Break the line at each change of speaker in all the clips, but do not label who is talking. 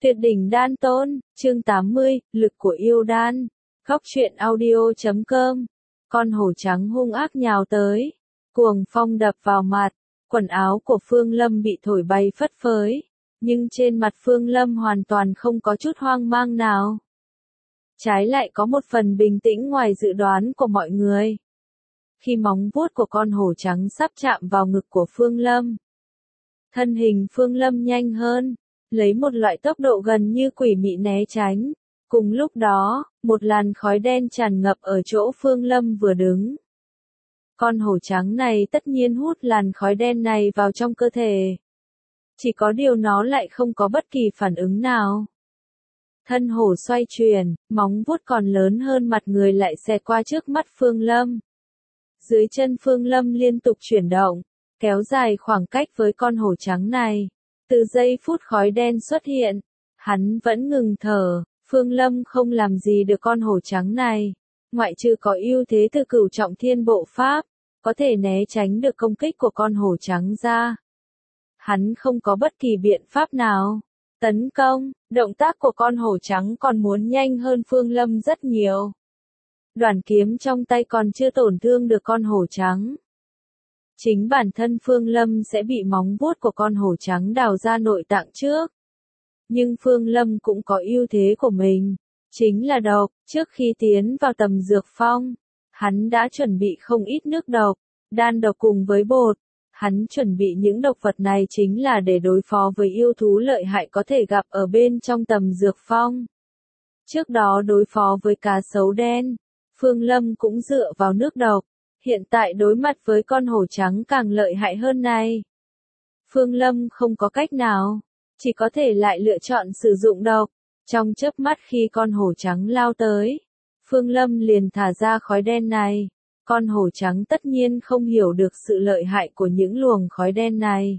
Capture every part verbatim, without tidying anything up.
Tuyệt đỉnh đan tôn, chương tám mươi, lực của yêu đan. Góc truyện audio chấm com. Con hổ trắng hung ác nhào tới. Cuồng phong đập vào mặt. Quần áo của Phương Lâm bị thổi bay phất phới. Nhưng trên mặt Phương Lâm hoàn toàn không có chút hoang mang nào. Trái lại có một phần bình tĩnh ngoài dự đoán của mọi người. Khi móng vuốt của con hổ trắng sắp chạm vào ngực của Phương Lâm. Thân hình Phương Lâm nhanh hơn. Lấy một loại tốc độ gần như quỷ mị né tránh. Cùng lúc đó, một làn khói đen tràn ngập ở chỗ Phương Lâm vừa đứng. Con hổ trắng này tất nhiên hút làn khói đen này vào trong cơ thể. Chỉ có điều nó lại không có bất kỳ phản ứng nào. Thân hổ xoay chuyển, móng vuốt còn lớn hơn mặt người lại xẹt qua trước mắt Phương Lâm. Dưới chân Phương Lâm liên tục chuyển động, kéo dài khoảng cách với con hổ trắng này. Từ giây phút khói đen xuất hiện, hắn vẫn ngừng thở, Phương Lâm không làm gì được con hổ trắng này. Ngoại trừ có ưu thế từ cửu trọng thiên bộ pháp, có thể né tránh được công kích của con hổ trắng ra. Hắn không có bất kỳ biện pháp nào. Tấn công, động tác của con hổ trắng còn muốn nhanh hơn Phương Lâm rất nhiều. Đoản kiếm trong tay còn chưa tổn thương được con hổ trắng. Chính bản thân Phương Lâm sẽ bị móng vuốt của con hổ trắng đào ra nội tạng trước. Nhưng Phương Lâm cũng có ưu thế của mình, chính là độc. Trước khi tiến vào tầm dược phong, hắn đã chuẩn bị không ít nước độc, đan độc cùng với bột. Hắn chuẩn bị những độc vật này chính là để đối phó với yêu thú lợi hại có thể gặp ở bên trong tầm dược phong. Trước đó đối phó với cá sấu đen, Phương Lâm cũng dựa vào nước độc. Hiện tại đối mặt với con hổ trắng càng lợi hại hơn này. Phương Lâm không có cách nào, chỉ có thể lại lựa chọn sử dụng độc. Trong chớp mắt khi con hổ trắng lao tới, Phương Lâm liền thả ra khói đen này. Con hổ trắng tất nhiên không hiểu được sự lợi hại của những luồng khói đen này.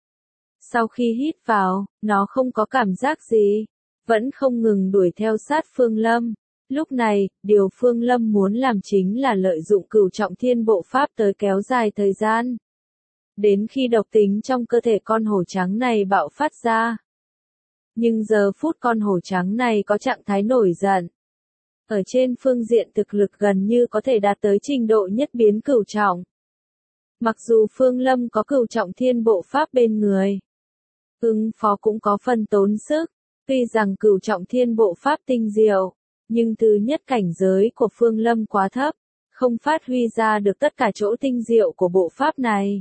Sau khi hít vào, nó không có cảm giác gì, vẫn không ngừng đuổi theo sát Phương Lâm. Lúc này, điều Phương Lâm muốn làm chính là lợi dụng cửu trọng thiên bộ pháp tới kéo dài thời gian. Đến khi độc tính trong cơ thể con hổ trắng này bạo phát ra. Nhưng giờ phút con hổ trắng này có trạng thái nổi giận. Ở trên phương diện thực lực gần như có thể đạt tới trình độ nhất biến cửu trọng. Mặc dù Phương Lâm có cửu trọng thiên bộ pháp bên người, ứng phó cũng có phần tốn sức. Tuy rằng cửu trọng thiên bộ pháp tinh diệu, nhưng thứ nhất cảnh giới của Phương Lâm quá thấp, không phát huy ra được tất cả chỗ tinh diệu của bộ pháp này.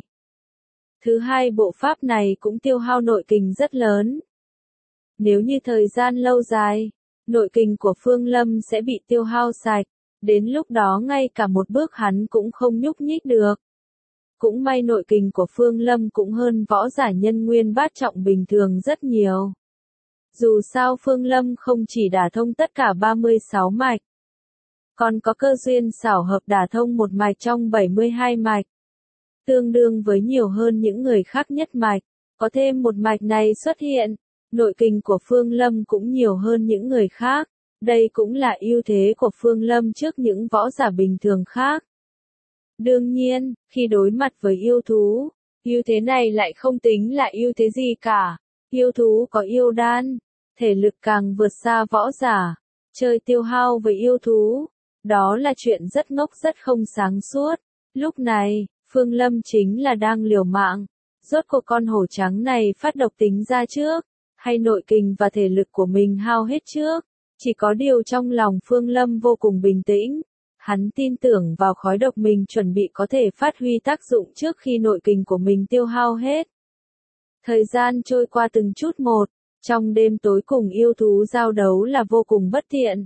Thứ hai, bộ pháp này cũng tiêu hao nội kình rất lớn. Nếu như thời gian lâu dài, nội kình của Phương Lâm sẽ bị tiêu hao sạch, đến lúc đó ngay cả một bước hắn cũng không nhúc nhích được. Cũng may nội kình của Phương Lâm cũng hơn võ giả nhân nguyên bát trọng bình thường rất nhiều. Dù sao Phương Lâm không chỉ đả thông tất cả ba mươi sáu mạch, còn có cơ duyên xảo hợp đả thông một mạch trong bảy mươi hai mạch. Tương đương với nhiều hơn những người khác nhất mạch, có thêm một mạch này xuất hiện, nội kình của Phương Lâm cũng nhiều hơn những người khác. Đây cũng là ưu thế của Phương Lâm trước những võ giả bình thường khác. Đương nhiên, khi đối mặt với yêu thú, ưu thế này lại không tính là ưu thế gì cả. Yêu thú có yêu đan, thể lực càng vượt xa võ giả, chơi tiêu hao với yêu thú, đó là chuyện rất ngốc rất không sáng suốt. Lúc này, Phương Lâm chính là đang liều mạng, rốt cuộc con hổ trắng này phát độc tính ra trước, hay nội kình và thể lực của mình hao hết trước. Chỉ có điều trong lòng Phương Lâm vô cùng bình tĩnh, hắn tin tưởng vào khói độc mình chuẩn bị có thể phát huy tác dụng trước khi nội kình của mình tiêu hao hết. Thời gian trôi qua từng chút một, trong đêm tối cùng yêu thú giao đấu là vô cùng bất tiện.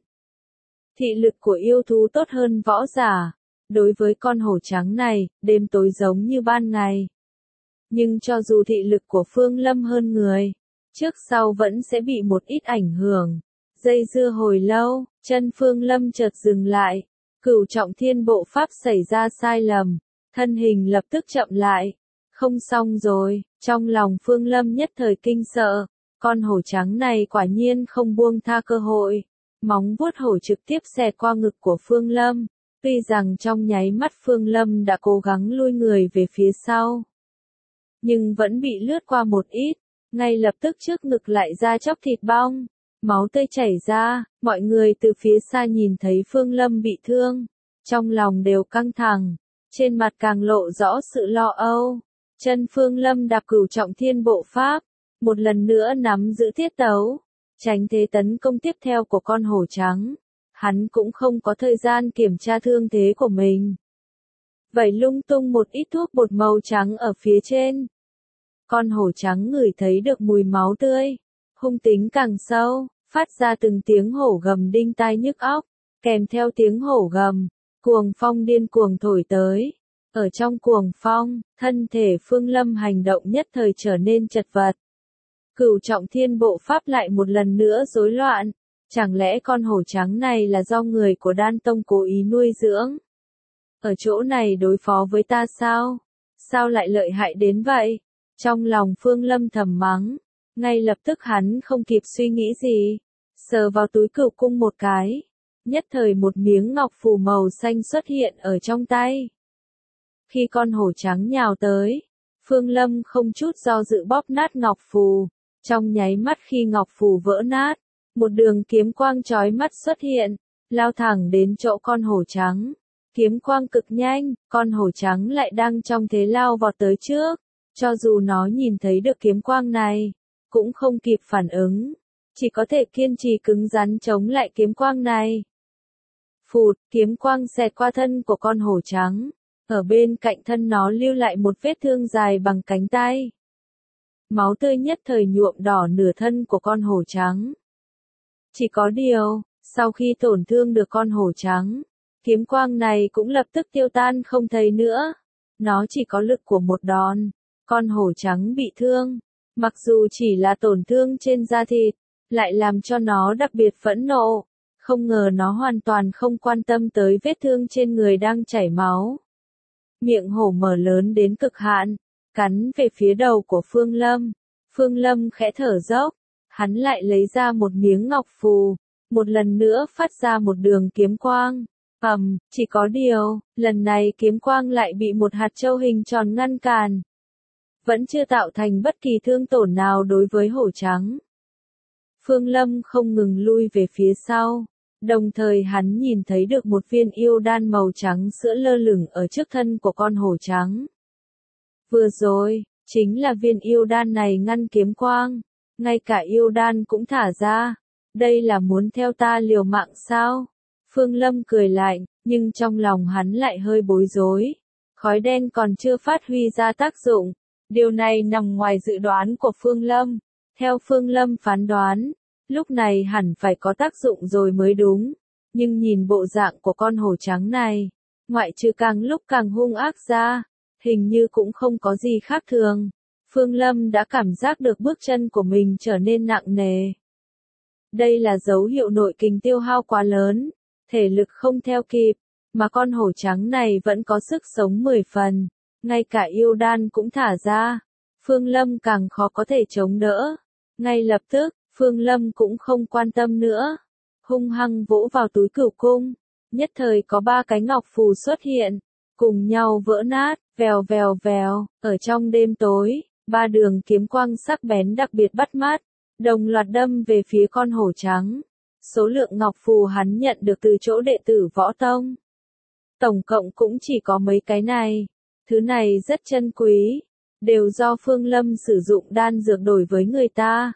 Thị lực của yêu thú tốt hơn võ giả. Đối với con hổ trắng này, đêm tối giống như ban ngày. Nhưng cho dù thị lực của Phương Lâm hơn người, trước sau vẫn sẽ bị một ít ảnh hưởng. Dây dưa hồi lâu, chân Phương Lâm chợt dừng lại. Cửu trọng thiên bộ pháp xảy ra sai lầm, thân hình lập tức chậm lại. Không xong rồi, trong lòng Phương Lâm nhất thời kinh sợ, con hổ trắng này quả nhiên không buông tha cơ hội. Móng vuốt hổ trực tiếp xẹt qua ngực của Phương Lâm, tuy rằng trong nháy mắt Phương Lâm đã cố gắng lui người về phía sau, nhưng vẫn bị lướt qua một ít, ngay lập tức trước ngực lại ra chóc thịt bong, máu tươi chảy ra, mọi người từ phía xa nhìn thấy Phương Lâm bị thương, trong lòng đều căng thẳng, trên mặt càng lộ rõ sự lo âu. Chân Phương Lâm đạp Cửu Trọng Thiên Bộ Pháp, một lần nữa nắm giữ tiết tấu, tránh thế tấn công tiếp theo của con hổ trắng. Hắn cũng không có thời gian kiểm tra thương thế của mình. Vậy lung tung một ít thuốc bột màu trắng ở phía trên. Con hổ trắng ngửi thấy được mùi máu tươi, hung tính càng sâu, phát ra từng tiếng hổ gầm đinh tai nhức óc, kèm theo tiếng hổ gầm, cuồng phong điên cuồng thổi tới. Ở trong cuồng phong, thân thể Phương Lâm hành động nhất thời trở nên chật vật. Cửu Trọng Thiên Bộ Pháp lại một lần nữa rối loạn. Chẳng lẽ con hổ trắng này là do người của Đan Tông cố ý nuôi dưỡng? Ở chỗ này đối phó với ta sao? Sao lại lợi hại đến vậy? Trong lòng Phương Lâm thầm mắng, ngay lập tức hắn không kịp suy nghĩ gì, sờ vào túi cửu cung một cái, nhất thời một miếng ngọc phù màu xanh xuất hiện ở trong tay. Khi con hổ trắng nhào tới, Phương Lâm không chút do dự bóp nát ngọc phù, trong nháy mắt khi ngọc phù vỡ nát, một đường kiếm quang chói mắt xuất hiện, lao thẳng đến chỗ con hổ trắng. Kiếm quang cực nhanh, con hổ trắng lại đang trong thế lao vọt tới trước. Cho dù nó nhìn thấy được kiếm quang này, cũng không kịp phản ứng, chỉ có thể kiên trì cứng rắn chống lại kiếm quang này. Phụt, kiếm quang xẹt qua thân của con hổ trắng, ở bên cạnh thân nó lưu lại một vết thương dài bằng cánh tay. Máu tươi nhất thời nhuộm đỏ nửa thân của con hổ trắng. Chỉ có điều, sau khi tổn thương được con hổ trắng, kiếm quang này cũng lập tức tiêu tan không thấy nữa. Nó chỉ có lực của một đòn. Con hổ trắng bị thương, mặc dù chỉ là tổn thương trên da thịt, lại làm cho nó đặc biệt phẫn nộ. Không ngờ nó hoàn toàn không quan tâm tới vết thương trên người đang chảy máu. Miệng hổ mở lớn đến cực hạn, cắn về phía đầu của Phương Lâm. Phương Lâm khẽ thở dốc, hắn lại lấy ra một miếng ngọc phù, một lần nữa phát ra một đường kiếm quang. Ầm, chỉ có điều, lần này kiếm quang lại bị một hạt châu hình tròn ngăn cản. Vẫn chưa tạo thành bất kỳ thương tổn nào đối với hổ trắng. Phương Lâm không ngừng lui về phía sau, đồng thời hắn nhìn thấy được một viên yêu đan màu trắng sữa lơ lửng ở trước thân của con hổ trắng. Vừa rồi, chính là viên yêu đan này ngăn kiếm quang, ngay cả yêu đan cũng thả ra. Đây là muốn theo ta liều mạng sao? Phương Lâm cười lạnh, nhưng trong lòng hắn lại hơi bối rối. Khói đen còn chưa phát huy ra tác dụng. Điều này nằm ngoài dự đoán của Phương Lâm. Theo Phương Lâm phán đoán, lúc này hẳn phải có tác dụng rồi mới đúng. Nhưng nhìn bộ dạng của con hổ trắng này, ngoại trừ càng lúc càng hung ác ra, hình như cũng không có gì khác thường. Phương Lâm đã cảm giác được bước chân của mình trở nên nặng nề. Đây là dấu hiệu nội kình tiêu hao quá lớn, thể lực không theo kịp, mà con hổ trắng này vẫn có sức sống mười phần. Ngay cả yêu đan cũng thả ra, Phương Lâm càng khó có thể chống đỡ. Ngay lập tức, Phương Lâm cũng không quan tâm nữa, hung hăng vỗ vào túi cửu cung, nhất thời có ba cái ngọc phù xuất hiện, cùng nhau vỡ nát, vèo vèo vèo, ở trong đêm tối, ba đường kiếm quang sắc bén đặc biệt bắt mắt, đồng loạt đâm về phía con hổ trắng. Số lượng ngọc phù hắn nhận được từ chỗ đệ tử võ tông, tổng cộng cũng chỉ có mấy cái này. Thứ này rất chân quý, đều do Phương Lâm sử dụng đan dược đổi với người ta.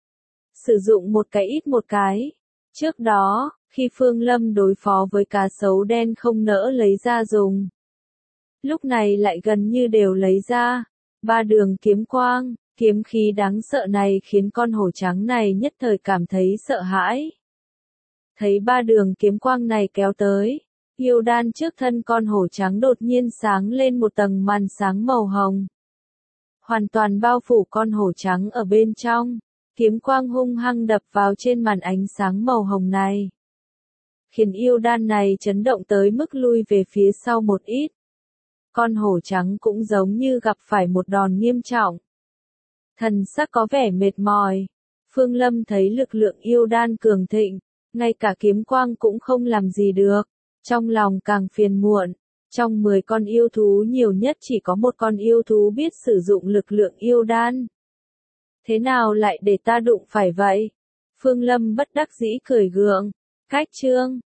Sử dụng một cái ít một cái. Trước đó, khi Phương Lâm đối phó với cá sấu đen không nỡ lấy ra dùng. Lúc này lại gần như đều lấy ra. Ba đường kiếm quang, kiếm khí đáng sợ này khiến con hổ trắng này nhất thời cảm thấy sợ hãi. Thấy ba đường kiếm quang này kéo tới. Yêu đan trước thân con hổ trắng đột nhiên sáng lên một tầng màn sáng màu hồng. Hoàn toàn bao phủ con hổ trắng ở bên trong. Kiếm quang hung hăng đập vào trên màn ánh sáng màu hồng này. Khiến yêu đan này chấn động tới mức lui về phía sau một ít. Con hổ trắng cũng giống như gặp phải một đòn nghiêm trọng. Thần sắc có vẻ mệt mỏi. Phương Lâm thấy lực lượng yêu đan cường thịnh, ngay cả kiếm quang cũng không làm gì được. Trong lòng càng phiền muộn, trong mười con yêu thú nhiều nhất chỉ có một con yêu thú biết sử dụng lực lượng yêu đan. Thế nào lại để ta đụng phải vậy? Phương Lâm bất đắc dĩ cười gượng. Cách chương